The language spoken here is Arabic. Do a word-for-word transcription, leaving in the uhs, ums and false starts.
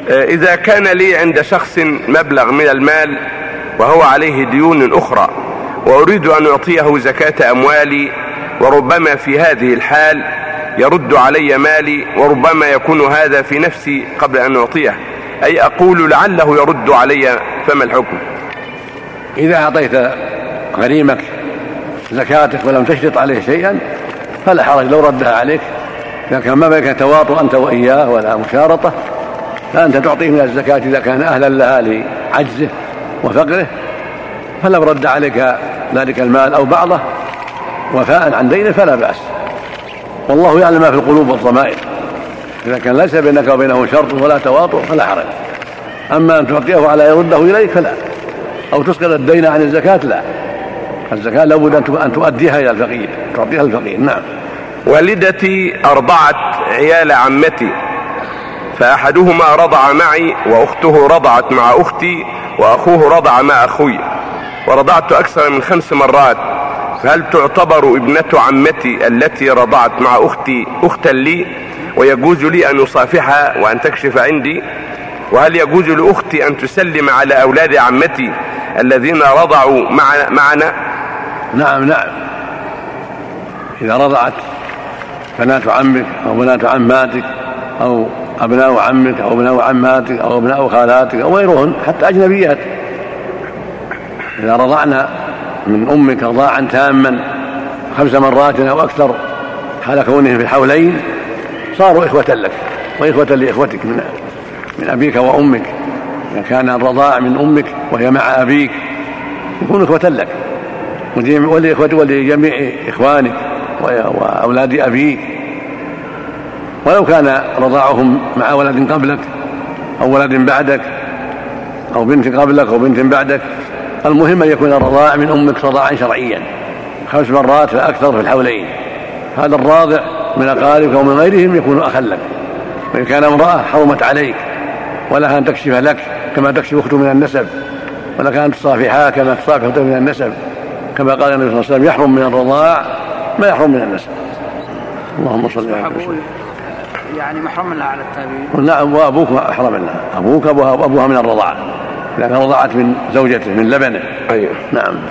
إذا كان لي عند شخص مبلغ من المال وهو عليه ديون أخرى وأريد أن أعطيه زكاة أموالي، وربما في هذه الحال يرد علي مالي، وربما يكون هذا في نفسي قبل أن أعطيه، أي أقول لعله يرد علي، فما الحكم؟ إذا أعطيت غريمك زكاتك ولم تشرط عليه شيئا فلا حرج لو ردها عليك، إذا كان ما بينك تواطؤ أنت وإياه ولا مشارطة فأنت تعطيه من الزكاة إذا كان أهلا لها لعجزه وفقره، فلو رد عليك ذلك المال أو بعضه وفاء عن دينه فلا بأس، والله يعلم ما في القلوب والضمائر، إذا كان ليس بينك وبينه شرط ولا تواطؤ فلا حرج. أما أن تعطيه على يرده إليك فلا، أو تسقط الدين عن الزكاة لا، الزكاة لابد أن تؤديها إلى الفقير، تعطيها الفقير. نعم. والدتي أرضعت عيال عمتي، فأحدهما رضع معي وأخته رضعت مع أختي وأخوه رضع مع أخوي، ورضعت أكثر من خمس مرات، فهل تعتبر ابنة عمتي التي رضعت مع أختي أختا لي ويجوز لي أن أصافحها وأن تكشف عندي؟ وهل يجوز لأختي أن تسلم على أولاد عمتي الذين رضعوا معنا؟ نعم نعم، إذا رضعت بنات عمك أو بنات عماتك أو أبناء عمك أو أبناء عماتك أو أبناء خالاتك أو غيرهن حتى أجنبيات، إذا رضعنا من أمك رضاعا تاما خمس مرات أو أكثر حال كونهم في الحولين صاروا إخوة لك وإخوة لإخوتك من من أبيك وأمك. إذا كان الرضاع من أمك وهي مع أبيك يكون إخوة لك ولجميع إخوانك وأولاد أبيك، ولو كان رضاعهم مع ولد قبلك أو ولد بعدك أو بنت قبلك أو بنت بعدك، المهم أن يكون الرضاع من أمك رضاعا شرعيا خمس مرات فأكثر في الحولين، هذا الراضع من أقاربك ومن غيرهم يكون أخا لك. وإن كان امرأة حرمت عليك ولها أن تكشف لك كما تكشف أخته من النسب، ولك أن تصافحها كما تصافح أخته من النسب، كما قال النبي صلى الله عليه وسلم يحرم من الرضاع ما يحرم من النسب. اللهم صل على وسلم. يعني محرم لها على التابعين. نعم، وأبوك أحرم لها، أبوك وأبوها من الرضاعة، لأنها رضعت من زوجته من لبنه. أيوه. نعم.